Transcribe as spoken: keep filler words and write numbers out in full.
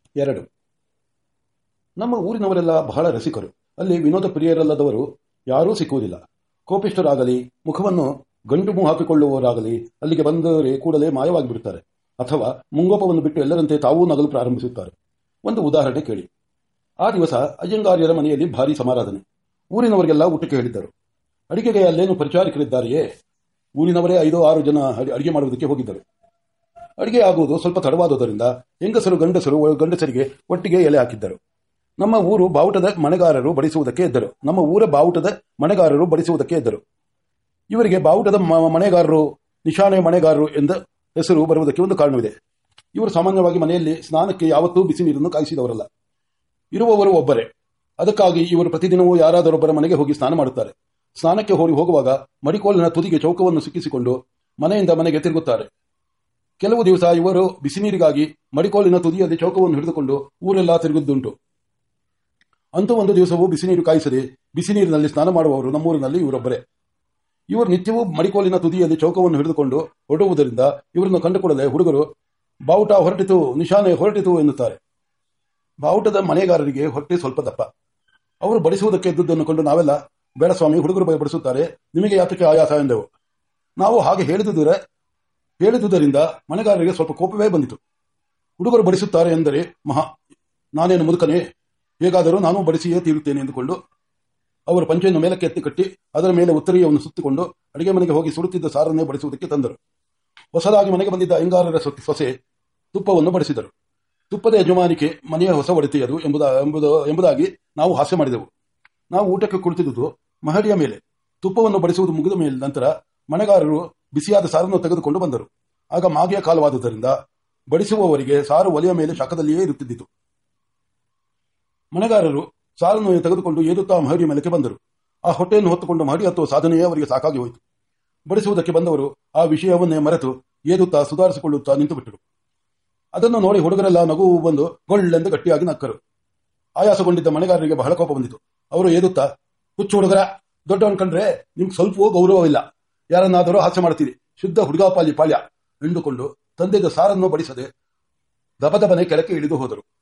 ಎರಡು. ನಮ್ಮ ಊರಿನವರೆಲ್ಲ ಬಹಳ ರಸಿಕರು. ಅಲ್ಲಿ ವಿನೋದ ಪ್ರಿಯರಲ್ಲದವರು ಯಾರೂ ಸಿಕ್ಕುವುದಿಲ್ಲ. ಕೋಪಿಷ್ಠರಾಗಲಿ, ಮುಖವನ್ನು ಗಂಟು ಹಾಕಿಕೊಳ್ಳುವವರಾಗಲಿ ಅಲ್ಲಿಗೆ ಬಂದರೆ ಕೂಡಲೇ ಮಾಯವಾಗಿಬಿಡುತ್ತಾರೆ, ಅಥವಾ ಮುಂಗೋಪವನ್ನು ಬಿಟ್ಟು ಎಲ್ಲರಂತೆ ತಾವೂ ನಗಲು ಪ್ರಾರಂಭಿಸುತ್ತಾರೆ. ಒಂದು ಉದಾಹರಣೆ ಕೇಳಿ. ಆ ದಿವಸ ಅಯ್ಯಂಗಾರ್ಯರ ಮನೆಯಲ್ಲಿ ಭಾರೀ ಸಮಾರಾಧನೆ. ಊರಿನವರಿಗೆಲ್ಲ ಊಟಕ್ಕೆ ಹೇಳಿದ್ದರು. ಅಡಿಗೆಗೆ ಅಲ್ಲೇನು ಪರಿಚಾರಕರಿದ್ದಾರೆಯೇ, ಊರಿನವರೇ ಐದು ಆರು ಜನ ಅಡಿಗೆ ಮಾಡುವುದಕ್ಕೆ ಹೋಗಿದ್ದರು. ಅಡಿಗೆ ಆಗುವುದು ಸ್ವಲ್ಪ ತಡವಾದುದರಿಂದ ಹೆಂಗಸರು ಗಂಡಸರು ಗಂಡಸರಿಗೆ ಒಟ್ಟಿಗೆ ಎಲೆ ಹಾಕಿದ್ದರು. ನಮ್ಮ ಊರು ಬಾವುಟದ ಮನೆಗಾರರು ಬಡಿಸುವುದಕ್ಕೆ ಎದ್ದರು ನಮ್ಮ ಊರ ಬಾವುಟದ ಮನೆಗಾರರು ಬಡಿಸುವುದಕ್ಕೆ ಎದ್ದರು ಇವರಿಗೆ ಬಾವುಟದ ಮನೆಗಾರರು, ನಿಶಾನೆ ಮನೆಗಾರರು ಎಂದ ಹೆಸರು ಬರುವುದಕ್ಕೆ ಒಂದು ಕಾರಣವಿದೆ. ಇವರು ಸಾಮಾನ್ಯವಾಗಿ ಮನೆಯಲ್ಲಿ ಸ್ನಾನಕ್ಕೆ ಯಾವತ್ತೂ ಬಿಸಿ ನೀರನ್ನು ಕಾಯಿಸಿದವರಲ್ಲ, ಇರುವವರು ಒಬ್ಬರೇ. ಅದಕ್ಕಾಗಿ ಇವರು ಪ್ರತಿದಿನವೂ ಯಾರಾದರೊಬ್ಬರ ಮನೆಗೆ ಹೋಗಿ ಸ್ನಾನ ಮಾಡುತ್ತಾರೆ. ಸ್ನಾನಕ್ಕೆ ಹೋಗಿ ಹೋಗುವಾಗ ಮಡಿಕೋಲಿನ ತುದಿಗೆ ಚೌಕವನ್ನು ಸಿಕ್ಕಿಸಿಕೊಂಡು ಮನೆಯಿಂದ ಮನೆಗೆ ತಿರುಗುತ್ತಾರೆ. ಕೆಲವು ದಿವಸ ಇವರು ಬಿಸಿ ನೀರಿಗಾಗಿ ಮಡಿಕೋಲಿನ ತುದಿಯಲ್ಲಿ ಚೌಕವನ್ನು ಹಿಡಿದುಕೊಂಡು ಊರೆಲ್ಲ ತಿರುಗುವುದುಂಟು. ಅಂತೂ ಒಂದು ದಿವಸವೂ ಬಿಸಿ ನೀರು ಕಾಯಿಸದೆ ಬಿಸಿ ನೀರಿನಲ್ಲಿ ಸ್ನಾನ ಮಾಡುವವರು ನಮ್ಮೂರಿನಲ್ಲಿ ಇವರೊಬ್ಬರೇ. ಇವರು ನಿತ್ಯವೂ ಮಡಿಕೋಲಿನ ತುದಿಯಲ್ಲಿ ಚೌಕವನ್ನು ಹಿಡಿದುಕೊಂಡು ಹೊರಡುವುದರಿಂದ ಇವರನ್ನು ಕಂಡುಕೊಳ್ಳದೆ ಹುಡುಗರು ಬಾವುಟ ಹೊರಟಿತು, ನಿಶಾನೆ ಹೊರಟಿತು ಎನ್ನುತ್ತಾರೆ. ಬಾವುಟದ ಮನೆಗಾರರಿಗೆ ಹೊಟ್ಟೆ ಸ್ವಲ್ಪ ದಪ್ಪ. ಅವರು ಬಡಿಸುವುದಕ್ಕೆ ಎದ್ದುದನ್ನು ಕೊಂಡು ನಾವೆಲ್ಲ, ಬೇಡ ಸ್ವಾಮಿ, ಹುಡುಗರು ಬಡಿಸುತ್ತಾರೆ, ನಿಮಗೆ ಯಾತಕ್ಕೆ ಆಯಾಸ ಎಂದೆವು. ನಾವು ಹಾಗೆ ಹೇಳಿದುದರ ಹೇಳಿದುದರಿಂದ ಮನೆಗಾರರಿಗೆ ಸ್ವಲ್ಪ ಕೋಪವೇ ಬಂದಿತು. ಹುಡುಗರು ಬಡಿಸುತ್ತಾರೆ ಎಂದರೆ ಮಹಾ, ನಾನೇನು ಮುದುಕನೇ, ಹೇಗಾದರೂ ನಾನು ಬಡಿಸಿಯೇ ತೀರುತ್ತೇನೆ ಎಂದುಕೊಂಡು ಅವರು ಪಂಚೆಯನ್ನು ಮೇಲಕ್ಕೆ ಎತ್ತಿ ಕಟ್ಟಿ ಅದರ ಮೇಲೆ ಉತ್ತರೀಯವನ್ನು ಸುತ್ತಿಕೊಂಡು ಅಡಿಗೆ ಮನೆಗೆ ಹೋಗಿ ಸುಡುತ್ತಿದ್ದ ಸಾರನ್ನೇ ಬಡಿಸುವುದಕ್ಕೆ ತಂದರು. ಹೊಸದಾಗಿ ಮನೆಗೆ ಬಂದಿದ್ದ ಅಯ್ಯಂಗಾರರ ಸೊಸೆ ತುಪ್ಪವನ್ನು ಬಡಿಸಿದರು. ತುಪ್ಪದ ಯಜಮಾನಿಕೆ ಮನೆಯ ಹೊಸ ಒಡತಿಯದು ಎಂಬುದಾಗಿ ನಾವು ಹಾಸ್ಯ ಮಾಡಿದೆವು. ನಾವು ಊಟಕ್ಕೆ ಕುಳಿತಿದ್ದುದು ಮಹಡಿಯ ಮೇಲೆ. ತುಪ್ಪವನ್ನು ಬಡಿಸುವುದು ಮುಗಿದ ಮೇಲೆ ನಂತರ ಮನೆಗಾರರು ಬಿಸಿಯಾದ ಸಾರನ್ನು ತೆಗೆದುಕೊಂಡು ಬಂದರು. ಆಗ ಮಾಗಿಯ ಕಾಲವಾದುದರಿಂದ ಬಡಿಸುವವರಿಗೆ ಸಾರು ಒಲೆಯ ಮೇಲೆ ಶಾಖದಲ್ಲಿಯೇ ಇರುತ್ತಿದ್ದಿತು. ಮನೆಗಾರರು ಸಾರನ್ನು ತೆಗೆದುಕೊಂಡು ಏದುತ್ತಾ ಮಹಡಿಯ ಮೇಲಕ್ಕೆ ಬಂದರು. ಆ ಹೊಟ್ಟೆಯನ್ನು ಹೊತ್ತುಕೊಂಡು ಮಹಡಿ ಹತ್ತುವ ಸಾಧನೆಯೇ ಅವರಿಗೆ ಸಾಕಾಗಿ ಹೋಯಿತು. ಬಡಿಸುವುದಕ್ಕೆ ಬಂದವರು ಆ ವಿಷಯವನ್ನೇ ಮರೆತು ಏದುತ್ತಾ ಸುಧಾರಿಸಿಕೊಳ್ಳುತ್ತಾ ನಿಂತುಬಿಟ್ಟರು. ಅದನ್ನು ನೋಡಿ ಹುಡುಗರೆಲ್ಲ ನಗು ಬಂದು ಗೊಳ್ಳೆಂದು ಗಟ್ಟಿಯಾಗಿ ನಕ್ಕರು. ಆಯಾಸಗೊಂಡಿದ್ದ ಮನೆಗಾರರಿಗೆ ಬಹಳ ಕೋಪ ಬಂದಿತು. ಅವರು ಏದುತ್ತಾ, ಹುಚ್ಚು ಹುಡುಗರ, ದೊಡ್ಡವನ್ ಕಂಡ್ರೆ ನಿಮ್ಗೆ ಸ್ವಲ್ಪವೂ ಗೌರವವಿಲ್ಲ, ಯಾರನ್ನಾದರೂ ಹಾಸ್ಯ ಮಾಡ್ತೀರಿ, ಶುದ್ಧ ಹುಡುಗಾಪಾಲಿ ಪಾಳ್ಯ ಎಂದುಕೊಂಡು ತಂದೆದ ಸಾರನ್ನು ಬಡಿಸದೆ ದಬದಬನೆ ಕೆಳಕ್ಕೆ ಇಳಿದು ಹೋದರು.